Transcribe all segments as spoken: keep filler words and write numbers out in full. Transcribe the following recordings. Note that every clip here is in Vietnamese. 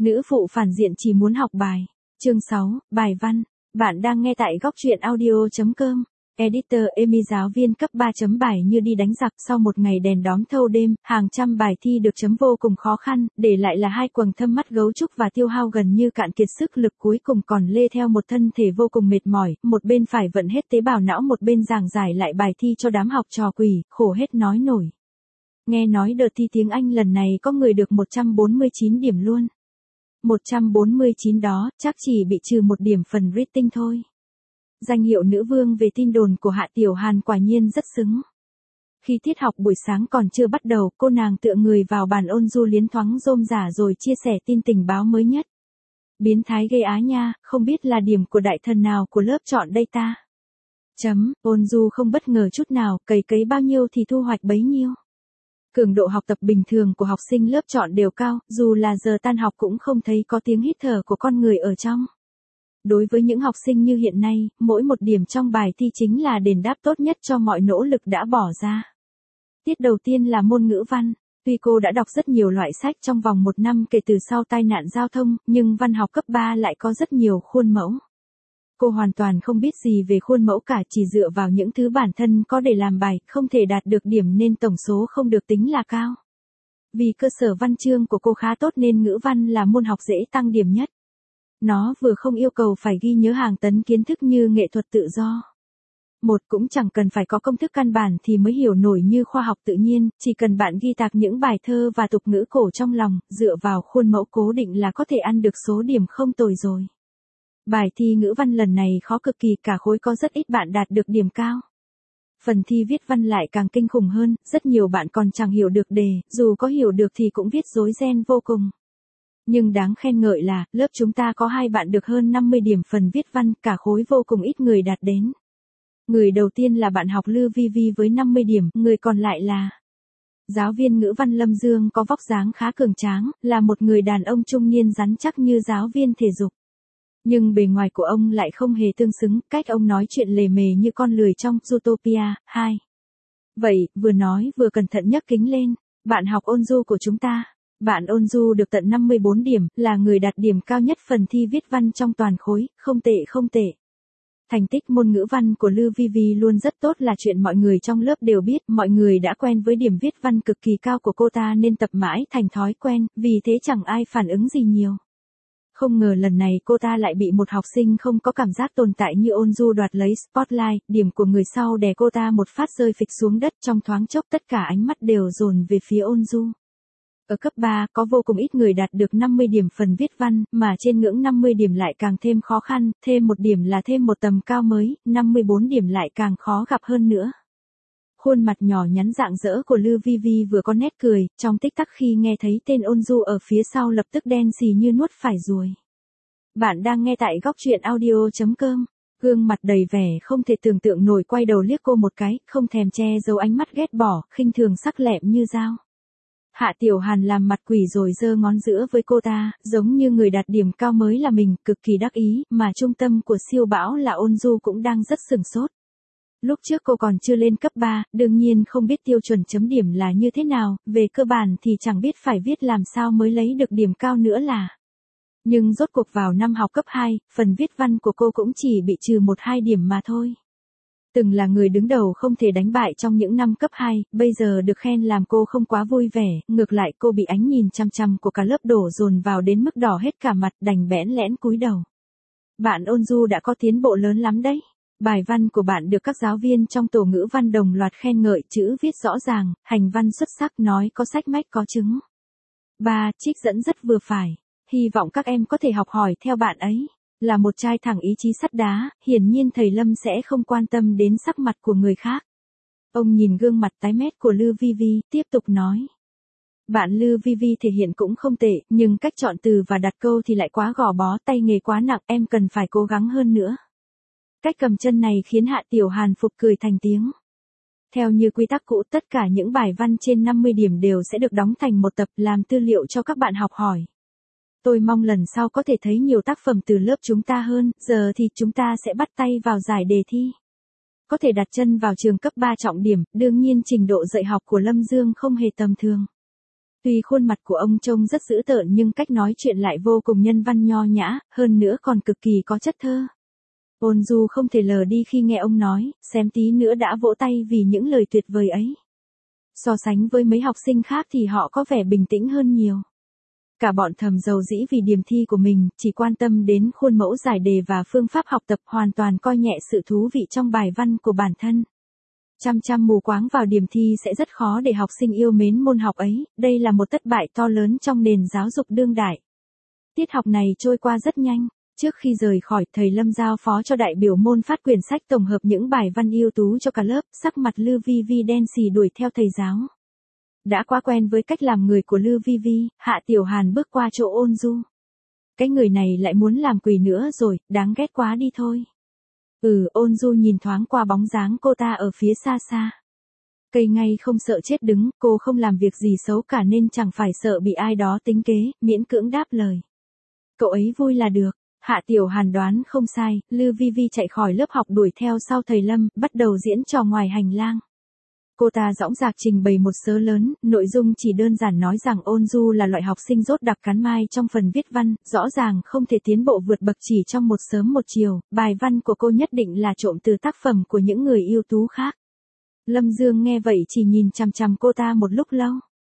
Nữ phụ phản diện chỉ muốn học bài. Chương sáu, bài văn. Bạn đang nghe tại góc truyện audio chấm com. Editor Amy giáo viên cấp ba chấm bài như đi đánh giặc sau một ngày đèn đóm thâu đêm, hàng trăm bài thi được chấm vô cùng khó khăn, để lại là hai quầng thâm mắt gấu trúc và tiêu hao gần như cạn kiệt sức lực cuối cùng còn lê theo một thân thể vô cùng mệt mỏi, một bên phải vận hết tế bào não một bên giảng giải lại bài thi cho đám học trò quỷ, khổ hết nói nổi. Nghe nói đợt thi tiếng Anh lần này có người được một trăm bốn mươi chín điểm luôn. một trăm bốn mươi chín đó, chắc chỉ bị trừ một điểm phần reading thôi. Danh hiệu nữ vương về tin đồn của Hạ Tiểu Hàn quả nhiên rất xứng. Khi tiết học buổi sáng còn chưa bắt đầu, cô nàng tựa người vào bàn ôn du liến thoáng rôm rả rồi chia sẻ tin tình báo mới nhất. Biến thái ghê á nha, không biết là điểm của đại thần nào của lớp chọn đây ta. Chấm, ôn du không bất ngờ chút nào, cày cấy bao nhiêu thì thu hoạch bấy nhiêu. Cường độ học tập bình thường của học sinh lớp chọn đều cao, dù là giờ tan học cũng không thấy có tiếng hít thở của con người ở trong. Đối với những học sinh như hiện nay, mỗi một điểm trong bài thi chính là đền đáp tốt nhất cho mọi nỗ lực đã bỏ ra. Tiết đầu tiên là môn ngữ văn. Tuy cô đã đọc rất nhiều loại sách trong vòng một năm kể từ sau tai nạn giao thông, nhưng văn học cấp ba lại có rất nhiều khuôn mẫu. Cô hoàn toàn không biết gì về khuôn mẫu cả, chỉ dựa vào những thứ bản thân có để làm bài, không thể đạt được điểm nên tổng số không được tính là cao. Vì cơ sở văn chương của cô khá tốt nên ngữ văn là môn học dễ tăng điểm nhất. Nó vừa không yêu cầu phải ghi nhớ hàng tấn kiến thức như nghệ thuật tự do. Một cũng chẳng cần phải có công thức căn bản thì mới hiểu nổi như khoa học tự nhiên, chỉ cần bạn ghi tạc những bài thơ và tục ngữ cổ trong lòng, dựa vào khuôn mẫu cố định là có thể ăn được số điểm không tồi rồi. Bài thi ngữ văn lần này khó cực kỳ, cả khối có rất ít bạn đạt được điểm cao. Phần thi viết văn lại càng kinh khủng hơn, rất nhiều bạn còn chẳng hiểu được đề, dù có hiểu được thì cũng viết rối ren vô cùng. Nhưng đáng khen ngợi là, lớp chúng ta có hai bạn được hơn năm mươi điểm phần viết văn, cả khối vô cùng ít người đạt đến. Người đầu tiên là bạn học Lư Vi Vi với năm mươi điểm, người còn lại là giáo viên ngữ văn Lâm Dương, có vóc dáng khá cường tráng, là một người đàn ông trung niên rắn chắc như giáo viên thể dục. Nhưng bề ngoài của ông lại không hề tương xứng, cách ông nói chuyện lề mề như con lười trong Zootopia. Hai. Vậy, vừa nói vừa cẩn thận nhấc kính lên, bạn học ôn du của chúng ta. Bạn ôn du được tận năm mươi bốn điểm, là người đạt điểm cao nhất phần thi viết văn trong toàn khối, không tệ không tệ. Thành tích môn ngữ văn của Lư Vi Vi luôn rất tốt là chuyện mọi người trong lớp đều biết, mọi người đã quen với điểm viết văn cực kỳ cao của cô ta nên tập mãi thành thói quen, vì thế chẳng ai phản ứng gì nhiều. Không ngờ lần này cô ta lại bị một học sinh không có cảm giác tồn tại như ôn du đoạt lấy spotlight, điểm của người sau đè cô ta một phát rơi phịch xuống đất, trong thoáng chốc tất cả ánh mắt đều dồn về phía ôn du. Ở cấp ba, có vô cùng ít người đạt được năm mươi điểm phần viết văn, mà trên ngưỡng năm mươi điểm lại càng thêm khó khăn, thêm một điểm là thêm một tầm cao mới, năm mươi bốn điểm lại càng khó gặp hơn nữa. Khuôn mặt nhỏ nhắn rạng rỡ của Lư Vi Vi vừa có nét cười, trong tích tắc khi nghe thấy tên ôn du ở phía sau lập tức đen xì như nuốt phải ruồi. Bạn đang nghe tại góc truyện audio chấm com. Gương mặt đầy vẻ không thể tưởng tượng nổi quay đầu liếc cô một cái, không thèm che giấu ánh mắt ghét bỏ, khinh thường sắc lẹm như dao. Hạ Tiểu Hàn làm mặt quỷ rồi giơ ngón giữa với cô ta, giống như người đạt điểm cao mới là mình, cực kỳ đắc ý, mà trung tâm của siêu bão là ôn du cũng đang rất sửng sốt. Lúc trước cô còn chưa lên cấp ba, đương nhiên không biết tiêu chuẩn chấm điểm là như thế nào, về cơ bản thì chẳng biết phải viết làm sao mới lấy được điểm cao nữa là. Nhưng rốt cuộc vào năm học cấp hai, phần viết văn của cô cũng chỉ bị trừ một hai điểm mà thôi. Từng là người đứng đầu không thể đánh bại trong những năm cấp hai, bây giờ được khen làm cô không quá vui vẻ, ngược lại cô bị ánh nhìn chăm chăm của cả lớp đổ dồn vào đến mức đỏ hết cả mặt, đành bẽn lẽn cúi đầu. Bạn ôn du đã có tiến bộ lớn lắm đấy. Bài văn của bạn được các giáo viên trong tổ ngữ văn đồng loạt khen ngợi, chữ viết rõ ràng, hành văn xuất sắc, nói có sách mách có chứng. Ba, trích dẫn rất vừa phải. Hy vọng các em có thể học hỏi theo bạn ấy. Là một trai thẳng ý chí sắt đá, hiển nhiên thầy Lâm sẽ không quan tâm đến sắc mặt của người khác. Ông nhìn gương mặt tái mét của Lư Vi Vi, tiếp tục nói. Bạn Lư Vi Vi thể hiện cũng không tệ, nhưng cách chọn từ và đặt câu thì lại quá gò bó, tay nghề quá nặng, em cần phải cố gắng hơn nữa. Cách cầm chân này khiến Hạ Tiểu Hàn phục cười thành tiếng. Theo như quy tắc cũ, tất cả những bài văn trên năm mươi điểm đều sẽ được đóng thành một tập làm tư liệu cho các bạn học hỏi. Tôi mong lần sau có thể thấy nhiều tác phẩm từ lớp chúng ta hơn, giờ thì chúng ta sẽ bắt tay vào giải đề thi. Có thể đặt chân vào trường cấp ba trọng điểm, đương nhiên trình độ dạy học của Lâm Dương không hề tầm thường. Tuy khuôn mặt của ông trông rất dữ tợn nhưng cách nói chuyện lại vô cùng nhân văn nho nhã, hơn nữa còn cực kỳ có chất thơ. Ôn Du không thể lờ đi khi nghe ông nói, xém tí nữa đã vỗ tay vì những lời tuyệt vời ấy. So sánh với mấy học sinh khác thì họ có vẻ bình tĩnh hơn nhiều. Cả bọn thầm giàu dĩ vì điểm thi của mình, chỉ quan tâm đến khuôn mẫu giải đề và phương pháp học tập, hoàn toàn coi nhẹ sự thú vị trong bài văn của bản thân. Chăm chăm mù quáng vào điểm thi sẽ rất khó để học sinh yêu mến môn học ấy, đây là một thất bại to lớn trong nền giáo dục đương đại. Tiết học này trôi qua rất nhanh. Trước khi rời khỏi, thầy Lâm giao phó cho đại biểu môn phát quyển sách tổng hợp những bài văn ưu tú cho cả lớp, sắc mặt Lư Vi Vi đen xì đuổi theo thầy giáo. Đã quá quen với cách làm người của Lư Vi Vi, Hạ Tiểu Hàn bước qua chỗ Ôn Du. Cái người này lại muốn làm quỷ nữa rồi, đáng ghét quá đi thôi. Ừ, Ôn Du nhìn thoáng qua bóng dáng cô ta ở phía xa xa. Cây ngay không sợ chết đứng, cô không làm việc gì xấu cả nên chẳng phải sợ bị ai đó tính kế, miễn cưỡng đáp lời. Cậu ấy vui là được. Hạ Tiểu Hàn đoán không sai, Lư Vi Vi chạy khỏi lớp học đuổi theo sau thầy Lâm, bắt đầu diễn trò ngoài hành lang. Cô ta dõng dạc trình bày một sớ lớn, nội dung chỉ đơn giản nói rằng Ôn Du là loại học sinh rốt đặc cắn mai trong phần viết văn, rõ ràng không thể tiến bộ vượt bậc chỉ trong một sớm một chiều, bài văn của cô nhất định là trộm từ tác phẩm của những người ưu tú khác. Lâm Dương nghe vậy chỉ nhìn chằm chằm cô ta một lúc lâu.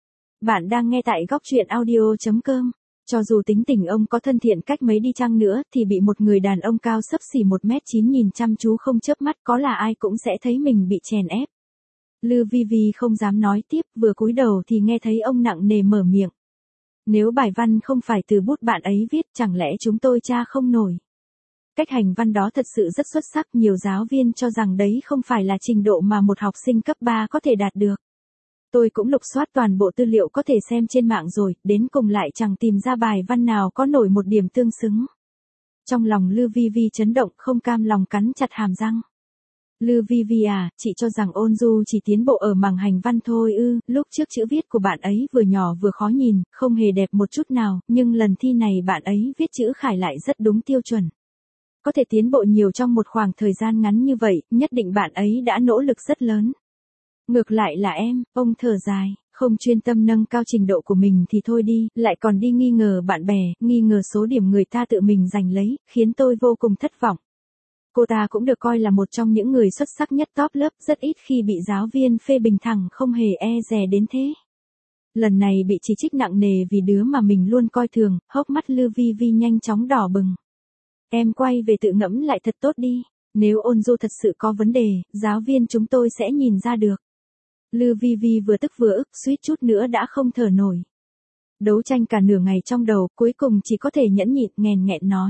Bạn đang nghe tại góc truyện audio chấm com. Cho dù tính tình ông có thân thiện cách mấy đi chăng nữa thì bị một người đàn ông cao xấp xỉ một mét chín nhìn chăm chú không chớp mắt, có là ai cũng sẽ thấy mình bị chèn ép. Lư Vi Vi không dám nói tiếp, vừa cúi đầu thì nghe thấy ông nặng nề mở miệng. Nếu bài văn không phải từ bút bạn ấy viết, chẳng lẽ chúng tôi tra không nổi. Cách hành văn đó thật sự rất xuất sắc, nhiều giáo viên cho rằng đấy không phải là trình độ mà một học sinh cấp ba có thể đạt được. Tôi cũng lục soát toàn bộ tư liệu có thể xem trên mạng rồi, đến cùng lại chẳng tìm ra bài văn nào có nổi một điểm tương xứng. Trong lòng Lư Vi Vi chấn động, không cam lòng cắn chặt hàm răng. Lư Vi Vi à, chị cho rằng Ôn Du chỉ tiến bộ ở mảng hành văn thôi ư, lúc trước chữ viết của bạn ấy vừa nhỏ vừa khó nhìn, không hề đẹp một chút nào, nhưng lần thi này bạn ấy viết chữ khải lại rất đúng tiêu chuẩn. Có thể tiến bộ nhiều trong một khoảng thời gian ngắn như vậy, nhất định bạn ấy đã nỗ lực rất lớn. Ngược lại là em, ông thở dài, không chuyên tâm nâng cao trình độ của mình thì thôi đi, lại còn đi nghi ngờ bạn bè, nghi ngờ số điểm người ta tự mình giành lấy, khiến tôi vô cùng thất vọng. Cô ta cũng được coi là một trong những người xuất sắc nhất top lớp, rất ít khi bị giáo viên phê bình thẳng không hề e dè đến thế. Lần này bị chỉ trích nặng nề vì đứa mà mình luôn coi thường, hốc mắt Lư Vi Vi nhanh chóng đỏ bừng. Em quay về tự ngẫm lại thật tốt đi, nếu Ôn Du thật sự có vấn đề, giáo viên chúng tôi sẽ nhìn ra được. Lư Vi Vi vừa tức vừa ức, suýt chút nữa đã không thở nổi. Đấu tranh cả nửa ngày trong đầu, cuối cùng chỉ có thể nhẫn nhịn nghèn nghẹn nói.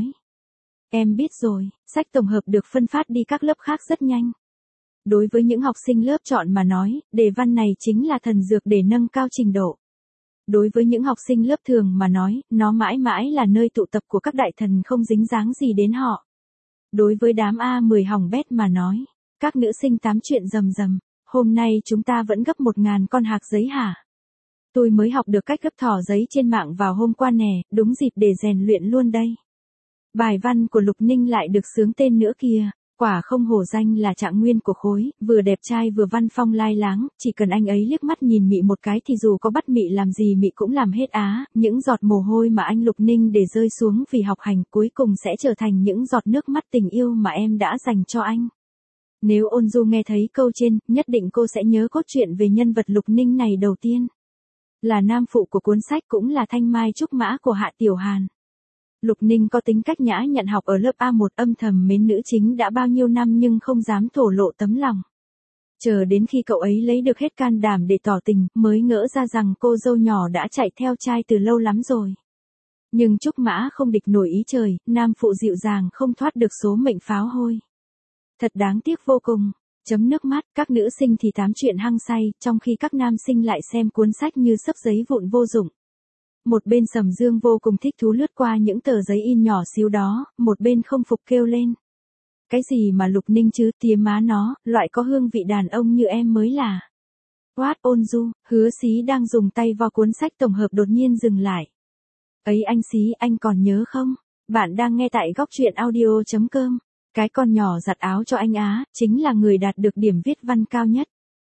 Em biết rồi, sách tổng hợp được phân phát đi các lớp khác rất nhanh. Đối với những học sinh lớp chọn mà nói, đề văn này chính là thần dược để nâng cao trình độ. Đối với những học sinh lớp thường mà nói, nó mãi mãi là nơi tụ tập của các đại thần không dính dáng gì đến họ. Đối với đám A mười hỏng bét mà nói, các nữ sinh tám chuyện rầm rầm, hôm nay chúng ta vẫn gấp một ngàn con hạc giấy hả? Tôi mới học được cách gấp thỏ giấy trên mạng vào hôm qua nè, đúng dịp để rèn luyện luôn đây. Bài văn của Lục Ninh lại được xướng tên nữa kìa, quả không hổ danh là trạng nguyên của khối, vừa đẹp trai vừa văn phong lai láng, chỉ cần anh ấy liếc mắt nhìn mị một cái thì dù có bắt mị làm gì mị cũng làm hết á, những giọt mồ hôi mà anh Lục Ninh để rơi xuống vì học hành cuối cùng sẽ trở thành những giọt nước mắt tình yêu mà em đã dành cho anh. Nếu Ôn Du nghe thấy câu trên, nhất định cô sẽ nhớ cốt truyện về nhân vật Lục Ninh này đầu tiên. Là nam phụ của cuốn sách cũng là thanh mai trúc mã của Hạ Tiểu Hàn. Lục Ninh có tính cách nhã nhặn, học ở lớp A một, âm thầm mến nữ chính đã bao nhiêu năm nhưng không dám thổ lộ tấm lòng. Chờ đến khi cậu ấy lấy được hết can đảm để tỏ tình, mới ngỡ ra rằng cô dâu nhỏ đã chạy theo trai từ lâu lắm rồi. Nhưng trúc mã không địch nổi ý trời, nam phụ dịu dàng không thoát được số mệnh pháo hôi. Thật đáng tiếc vô cùng. Chấm nước mắt, các nữ sinh thì tám chuyện hăng say, trong khi các nam sinh lại xem cuốn sách như xấp giấy vụn vô dụng. Một bên Sầm Dương vô cùng thích thú lướt qua những tờ giấy in nhỏ xíu đó, một bên không phục kêu lên. Cái gì mà Lục Ninh chứ, tía má nó, loại có hương vị đàn ông như em mới là. What? Ôn Du, Hứa Xí đang dùng tay vo cuốn sách tổng hợp đột nhiên dừng lại. Ấy anh Xí, anh còn nhớ không? Bạn đang nghe tại góc truyện audio chấm com. Cái con nhỏ giặt áo cho anh Á, chính là người đạt được điểm viết văn cao nhất.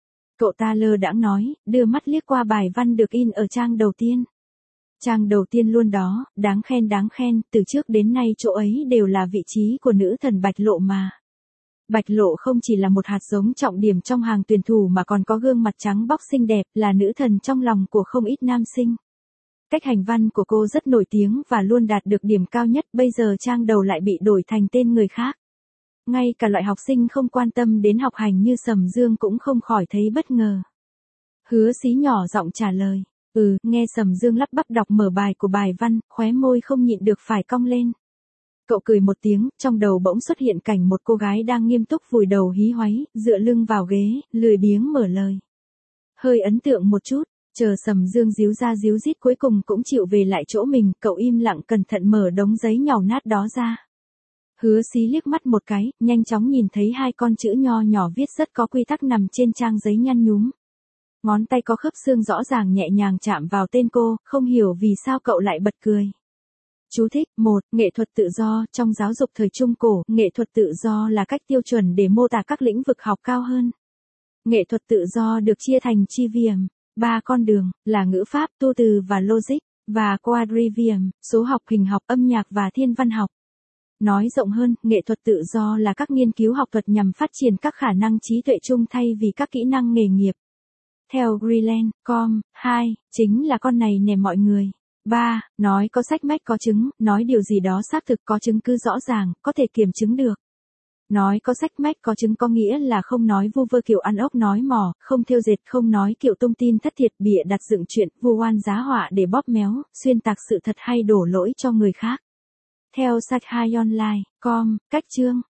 Cậu ta lơ đãng nói, đưa mắt liếc qua bài văn được in ở trang đầu tiên. Trang đầu tiên luôn đó, đáng khen đáng khen, từ trước đến nay chỗ ấy đều là vị trí của nữ thần Bạch Lộ mà. Bạch Lộ không chỉ là một hạt giống trọng điểm trong hàng tuyển thủ mà còn có gương mặt trắng bóc xinh đẹp, là nữ thần trong lòng của không ít nam sinh. Cách hành văn của cô rất nổi tiếng và luôn đạt được điểm cao nhất, bây giờ trang đầu lại bị đổi thành tên người khác. Ngay cả loại học sinh không quan tâm đến học hành như Sầm Dương cũng không khỏi thấy bất ngờ. Hứa Xí nhỏ giọng trả lời, ừ, nghe Sầm Dương lắp bắp đọc mở bài của bài văn, khóe môi không nhịn được phải cong lên. Cậu cười một tiếng, trong đầu bỗng xuất hiện cảnh một cô gái đang nghiêm túc vùi đầu hí hoáy, dựa lưng vào ghế, lười biếng mở lời. Hơi ấn tượng một chút, chờ Sầm Dương díu ra díu dít cuối cùng cũng chịu về lại chỗ mình, cậu im lặng cẩn thận mở đống giấy nhàu nát đó ra. Hứa Xí liếc mắt một cái, nhanh chóng nhìn thấy hai con chữ nho nhỏ viết rất có quy tắc nằm trên trang giấy nhăn nhúm. Ngón tay có khớp xương rõ ràng nhẹ nhàng chạm vào tên cô, không hiểu vì sao cậu lại bật cười. Chú thích, một, nghệ thuật tự do, trong giáo dục thời Trung Cổ, nghệ thuật tự do là cách tiêu chuẩn để mô tả các lĩnh vực học cao hơn. Nghệ thuật tự do được chia thành trivium, ba con đường, là ngữ pháp, tu từ và logic, và quadrivium, số học, hình học, âm nhạc và thiên văn học. Nói rộng hơn, nghệ thuật tự do là các nghiên cứu học thuật nhằm phát triển các khả năng trí tuệ chung thay vì các kỹ năng nghề nghiệp. Theo Greeland, com, hai, chính là con này nè mọi người. ba. Nói có sách mách có chứng, nói điều gì đó xác thực có chứng cứ rõ ràng, có thể kiểm chứng được. Nói có sách mách có chứng có nghĩa là không nói vu vơ kiểu ăn ốc nói mỏ, không thêu dệt, không nói kiểu tung tin thất thiệt, bịa đặt dựng chuyện, vu oan giá họa để bóp méo, xuyên tạc sự thật hay đổ lỗi cho người khác. Theo sách hai online, com, cách chương.